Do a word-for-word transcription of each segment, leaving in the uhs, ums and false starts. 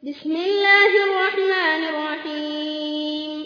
بسم الله الرحمن الرحيم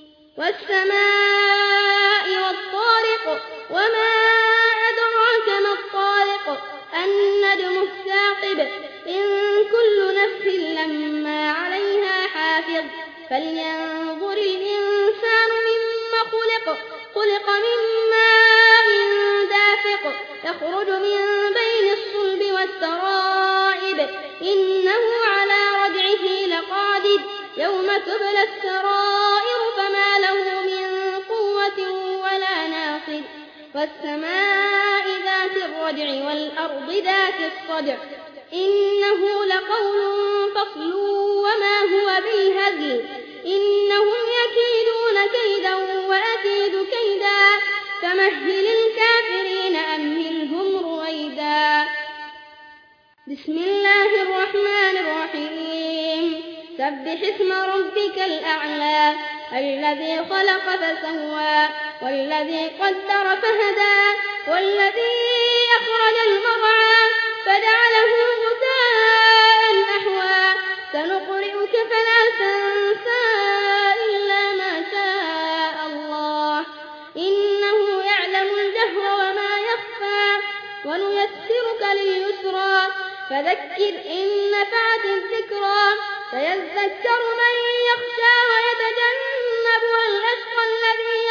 والسماء والطارق وما أدراك ما الطارق النجم الثاقب إن كل نفس لما عليها حافظ فلينظر الإنسان مما خلق خلق من ماء دافق يخرج من بين الصلب والترائب إنه على رجعه لقادر يوم تبلى السرائر فما له من قوة ولا ناصر والسماء ذات الرجع والأرض ذات الصدع إنه لقول فصل وما هو بالهزل إنهم يكيدون كيدا وأكيد كيدا فمهل الكافرين أمهلهم رويدا بسم الله الرحمن الرحيم سبح اسم ربك الأعلى الذي خلق فسوى والذي قدر فهدى والذي أخرج المرعى فجعله غثاء أحوى سنقرئك فلا تنسى إلا ما شاء الله إنه يعلم الجهر وما يخفى ونيسرك لليسرى فذكر إن نفعت الذكرى سيذكر من يخشى ويتجنبها الأشقى الذي